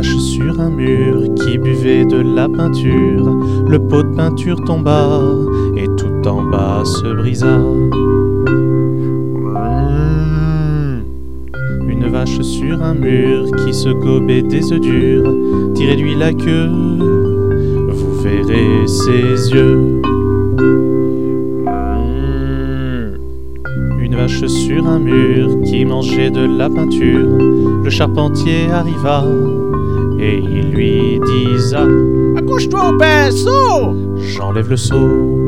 vache sur un mur qui buvait de la peinture. Le pot de peinture tomba et tout en bas se brisa. Une vache sur un mur qui se gobait des œufs durs. Tirez-lui la queue, vous verrez ses yeux. Une vache sur un mur qui mangeait de la peinture. Le charpentier arriva et il lui disa: Accouche-toi au pinceau! J'enlève le seau.